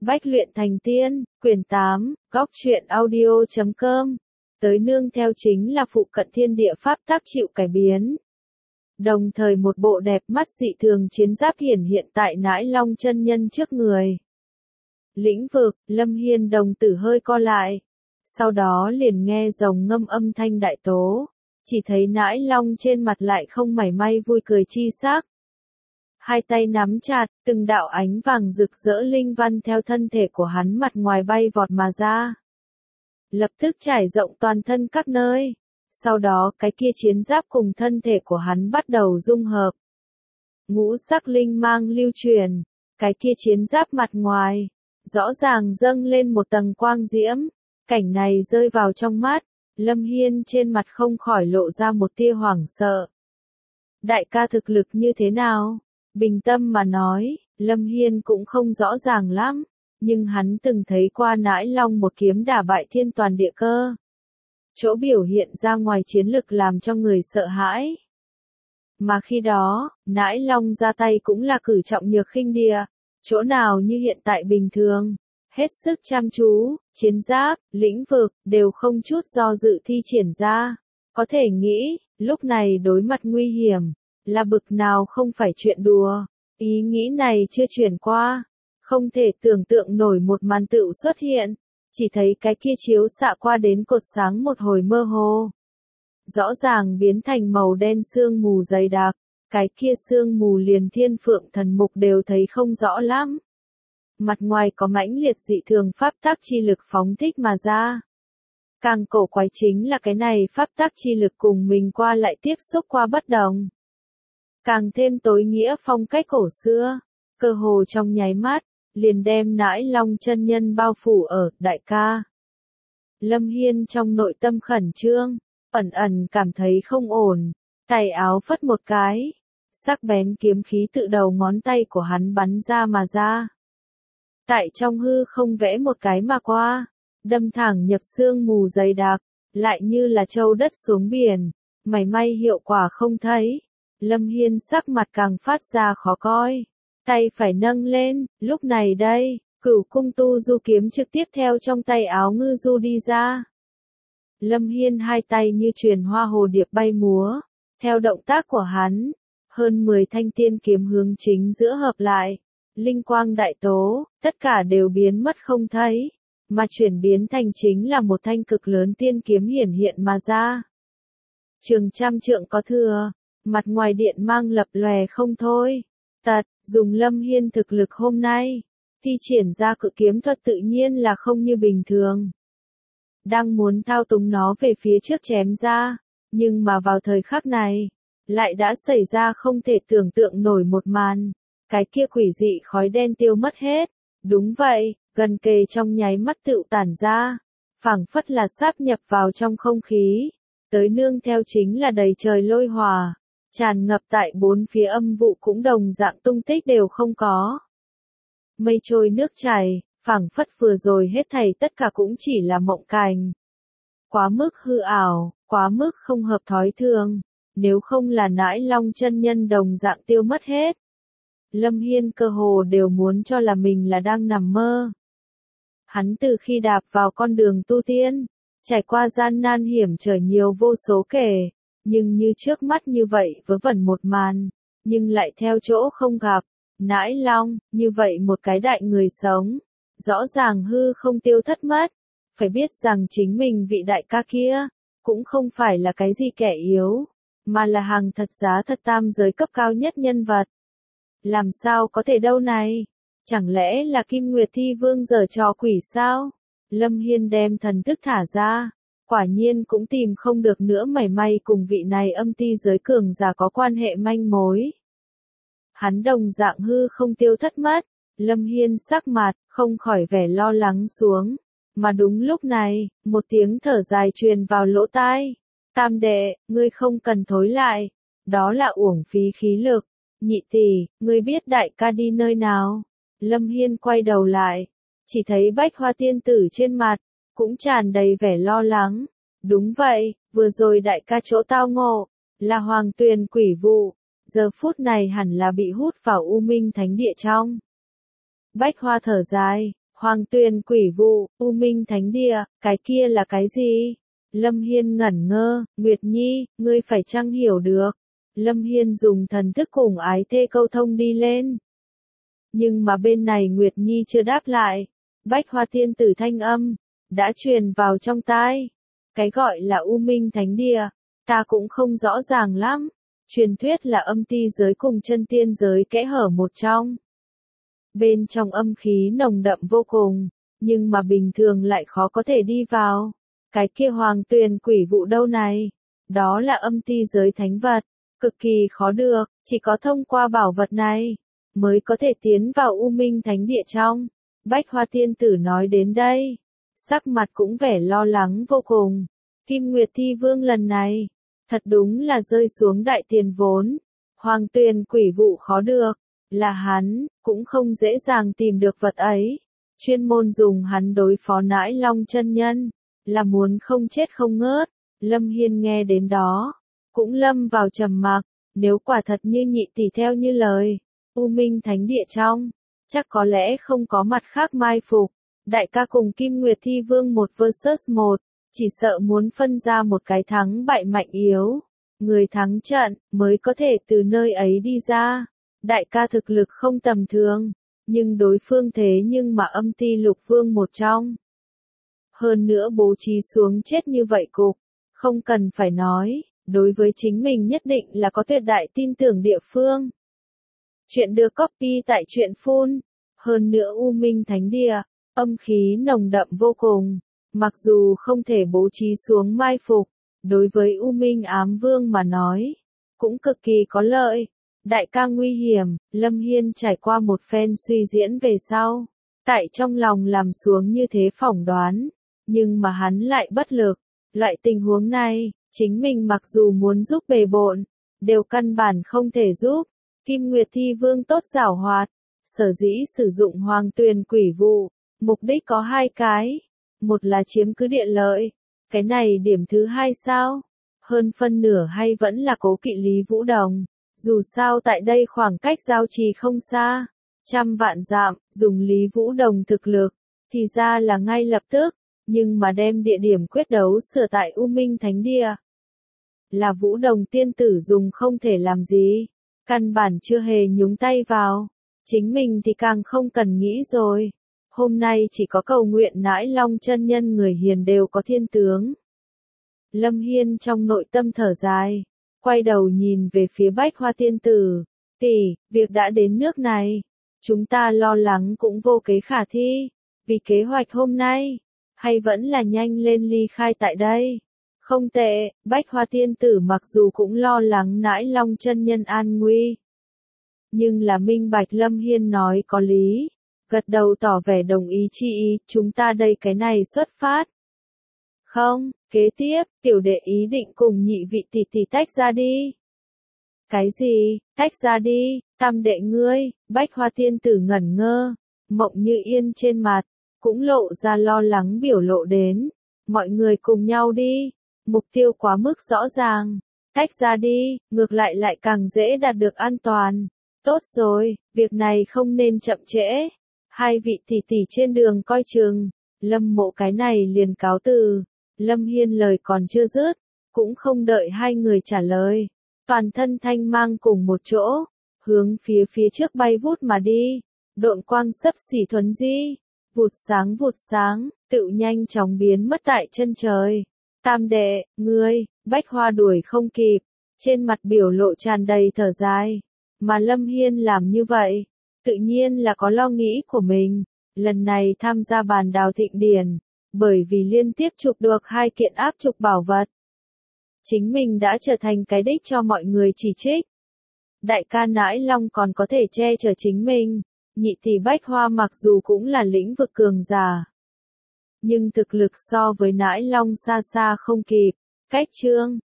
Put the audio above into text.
Bách luyện thành tiên, quyển 8, góc truyện audio.com. Tới nương theo chính là phụ cận thiên địa pháp tác chịu cải biến. Đồng thời một bộ đẹp mắt dị thường chiến giáp hiển hiện tại Nãi Long chân nhân trước người. Lĩnh vực, Lâm Hiên đồng tử hơi co lại. Sau đó liền nghe rồng ngâm âm thanh đại tố. Chỉ thấy Nãi Long trên mặt lại không mảy may vui cười chi sắc. Hai tay nắm chặt, từng đạo ánh vàng rực rỡ linh văn theo thân thể của hắn mặt ngoài bay vọt mà ra. Lập tức trải rộng toàn thân các nơi. Sau đó cái kia chiến giáp cùng thân thể của hắn bắt đầu dung hợp. Ngũ sắc linh mang lưu truyền, cái kia chiến giáp mặt ngoài, rõ ràng dâng lên một tầng quang diễm. Cảnh này rơi vào trong mắt, Lâm Hiên trên mặt không khỏi lộ ra một tia hoảng sợ. Đại ca thực lực như thế nào? Bình tâm mà nói, Lâm Hiên cũng không rõ ràng lắm, nhưng hắn từng thấy qua Nãi Long một kiếm đả bại thiên toàn địa cơ. Chỗ biểu hiện ra ngoài chiến lực làm cho người sợ hãi. Mà khi đó, Nãi Long ra tay cũng là cử trọng nhược khinh địa, chỗ nào như hiện tại bình thường. Hết sức chăm chú, chiến giáp, lĩnh vực, đều không chút do dự thi triển ra. Có thể nghĩ, lúc này đối mặt nguy hiểm, là bực nào không phải chuyện đùa. Ý nghĩ này chưa chuyển qua, không thể tưởng tượng nổi một màn tựu xuất hiện. Chỉ thấy cái kia chiếu xạ qua đến cột sáng một hồi mơ hồ. Rõ ràng biến thành màu đen sương mù dày đặc, cái kia sương mù liền thiên phượng thần mục đều thấy không rõ lắm. Mặt ngoài có mãnh liệt dị thường pháp tắc chi lực phóng thích mà ra. Càng cổ quái chính là cái này pháp tắc chi lực cùng mình qua lại tiếp xúc qua bất đồng. Càng thêm tối nghĩa phong cách cổ xưa, cơ hồ trong nháy mắt, liền đem Nãi Long chân nhân bao phủ ở, đại ca. Lâm Hiên trong nội tâm khẩn trương, ẩn ẩn cảm thấy không ổn, tay áo phất một cái, sắc bén kiếm khí tự đầu ngón tay của hắn bắn ra mà ra. Tại trong hư không vẽ một cái mà qua, đâm thẳng nhập sương mù dày đặc, lại như là châu đất xuống biển, mảy may hiệu quả không thấy. Lâm Hiên sắc mặt càng phát ra khó coi, tay phải nâng lên, lúc này đây, Cửu Cung Tu Du kiếm trực tiếp theo trong tay áo ngư du đi ra. Lâm Hiên hai tay như truyền hoa hồ điệp bay múa, theo động tác của hắn, hơn 10 thanh tiên kiếm hướng chính giữa hợp lại, linh quang đại tố, tất cả đều biến mất không thấy, mà chuyển biến thành chính là một thanh cực lớn tiên kiếm hiển hiện mà ra. Trường trăm trượng có thừa, mặt ngoài điện mang lập lòe không thôi. Dùng Lâm Hiên thực lực hôm nay, thi triển ra cự kiếm thuật tự nhiên là không như bình thường. Đang muốn thao túng nó về phía trước chém ra, nhưng mà vào thời khắc này, lại đã xảy ra không thể tưởng tượng nổi một màn. Cái kia quỷ dị khói đen tiêu mất hết. Đúng vậy, gần kề trong nháy mắt tựu tản ra, phảng phất là sáp nhập vào trong không khí. Tới nương theo chính là đầy trời lôi hỏa. Tràn ngập tại bốn phía âm vụ cũng đồng dạng tung tích đều không có. Mây trôi nước chảy, phảng phất vừa rồi hết thảy tất cả cũng chỉ là mộng cảnh. Quá mức hư ảo, quá mức không hợp thói thường, nếu không là Nãi Long chân nhân đồng dạng tiêu mất hết. Lâm Hiên cơ hồ đều muốn cho là mình là đang nằm mơ. Hắn từ khi đạp vào con đường tu tiên, trải qua gian nan hiểm trở nhiều vô số kể. Nhưng như trước mắt như vậy vớ vẩn một màn, nhưng lại theo chỗ không gặp, Nãi Long, như vậy một cái đại người sống, rõ ràng hư không tiêu thất mất, phải biết rằng chính mình vị đại ca kia, cũng không phải là cái gì kẻ yếu, mà là hàng thật giá thật tam giới cấp cao nhất nhân vật. Làm sao có thể đâu này, chẳng lẽ là Kim Nguyệt Thi Vương giở trò quỷ sao? Lâm Hiên đem thần thức thả ra. Quả nhiên cũng tìm không được nữa mảy may cùng vị này âm ti giới cường giả có quan hệ manh mối. Hắn đồng dạng hư không tiêu thất mất, Lâm Hiên sắc mặt, không khỏi vẻ lo lắng xuống. Mà đúng lúc này, một tiếng thở dài truyền vào lỗ tai. Tam đệ, ngươi không cần thối lại, đó là uổng phí khí lực. Nhị tỷ, ngươi biết đại ca đi nơi nào? Lâm Hiên quay đầu lại, chỉ thấy Bách Hoa tiên tử trên mặt cũng tràn đầy vẻ lo lắng. Đúng vậy, vừa rồi đại ca chỗ tao ngộ, là Hoàng Tuyền quỷ vụ, giờ phút này hẳn là bị hút vào U Minh Thánh Địa trong. Bách Hoa thở dài, Hoàng Tuyền Quỷ Vụ, U Minh Thánh Địa, cái kia là cái gì? Lâm Hiên ngẩn ngơ, Nguyệt Nhi, ngươi phải chăng hiểu được? Lâm Hiên dùng thần thức cùng ái thê câu thông đi lên. Nhưng mà bên này Nguyệt Nhi chưa đáp lại. Bách Hoa Tiên Tử thanh âm đã truyền vào trong tai. Cái gọi là U Minh Thánh Địa, ta cũng không rõ ràng lắm. Truyền thuyết là âm ti giới cùng chân tiên giới kẽ hở một trong. Bên trong âm khí nồng đậm vô cùng, nhưng mà bình thường lại khó có thể đi vào. Cái kia Hoàng Tuyền Quỷ Vụ đâu này? Đó là âm ti giới thánh vật, cực kỳ khó được, chỉ có thông qua bảo vật này mới có thể tiến vào U Minh Thánh Địa trong. Bách Hoa Tiên Tử nói đến đây, sắc mặt cũng vẻ lo lắng vô cùng. Kim Nguyệt Thi Vương lần này, thật đúng là rơi xuống đại tiền vốn. Hoàng Tuyền Quỷ Vụ khó được, là hắn, cũng không dễ dàng tìm được vật ấy. Chuyên môn dùng hắn đối phó Nãi Long chân nhân, là muốn không chết không ngớt. Lâm Hiên nghe đến đó, cũng lâm vào trầm mặc. Nếu quả thật như nhị tỷ theo như lời, U Minh Thánh Địa trong, chắc có lẽ không có mặt khác mai phục. Đại ca cùng Kim Nguyệt Thi Vương một versus một, chỉ sợ muốn phân ra một cái thắng bại mạnh yếu. Người thắng trận mới có thể từ nơi ấy đi ra. Đại ca thực lực không tầm thường, nhưng đối phương thế nhưng mà âm ti lục vương một trong. Hơn nữa bố trí xuống chết như vậy cục, không cần phải nói, đối với chính mình nhất định là có tuyệt đại tin tưởng địa phương. Chuyện được copy tại truyện phun. Hơn nữa U Minh Thánh Địa, âm khí nồng đậm vô cùng, mặc dù không thể bố trí xuống mai phục, đối với U Minh Ám Vương mà nói, cũng cực kỳ có lợi. Đại ca nguy hiểm, Lâm Hiên trải qua một phen suy diễn về sau, tại trong lòng làm xuống như thế phỏng đoán, nhưng mà hắn lại bất lực. Loại tình huống này, chính mình mặc dù muốn giúp bề bộn, đều căn bản không thể giúp. Kim Nguyệt Thi Vương tốt giảo hoạt, sở dĩ sử dụng Hoàng Tuyền Quỷ Vụ, mục đích có hai cái. Một là chiếm cứ địa lợi, cái này điểm thứ hai sao? Hơn phân nửa hay vẫn là cố kỵ Lý Vũ Đồng. Dù sao tại đây khoảng cách giao trì không xa, trăm vạn dặm, dùng Lý Vũ Đồng thực lực, thì ra là ngay lập tức, nhưng mà đem địa điểm quyết đấu sửa tại U Minh Thánh Địa. Là Vũ Đồng tiên tử dùng không thể làm gì, căn bản chưa hề nhúng tay vào, chính mình thì càng không cần nghĩ rồi. Hôm nay chỉ có cầu nguyện Nãi Long chân nhân người hiền đều có thiên tướng. Lâm Hiên trong nội tâm thở dài, quay đầu nhìn về phía Bách Hoa Tiên Tử. Tỷ, việc đã đến nước này, chúng ta lo lắng cũng vô kế khả thi, vì kế hoạch hôm nay, hay vẫn là nhanh lên ly khai tại đây. Không tệ, Bách Hoa Tiên Tử mặc dù cũng lo lắng Nãi Long chân nhân an nguy, nhưng là minh bạch Lâm Hiên nói có lý, gật đầu tỏ vẻ đồng ý chi ý, chúng ta đây cái này xuất phát. Không, kế tiếp, tiểu đệ ý định cùng nhị vị tỷ tỷ tách ra đi. Cái gì, tách ra đi, tam đệ ngươi? Bách Hoa Tiên Tử ngẩn ngơ, Mộng Như Yên trên mặt, cũng lộ ra lo lắng biểu lộ đến. Mọi người cùng nhau đi, mục tiêu quá mức rõ ràng, tách ra đi, ngược lại càng dễ đạt được an toàn. Tốt rồi, việc này không nên chậm trễ. Hai vị tỷ tỷ trên đường coi chừng, Lâm Mộ cái này liền cáo từ. Lâm Hiên lời còn chưa dứt, cũng không đợi hai người trả lời, toàn thân thanh mang cùng một chỗ, hướng phía trước bay vút mà đi, độn quang xấp xỉ thuấn di, vụt sáng, tự nhanh chóng biến mất tại chân trời. Tam đệ, ngươi, Bách Hoa đuổi không kịp, trên mặt biểu lộ tràn đầy thở dài, mà Lâm Hiên làm như vậy, tự nhiên là có lo nghĩ của mình, lần này tham gia bàn đào thịnh điển. Bởi vì liên tiếp chụp được 2 kiện áp trục bảo vật, chính mình đã trở thành cái đích cho mọi người chỉ trích. Đại ca Nãi Long còn có thể che chở chính mình, nhị tỷ Bách Hoa mặc dù cũng là lĩnh vực cường giả, nhưng thực lực so với Nãi Long xa xa không kịp. Cách chương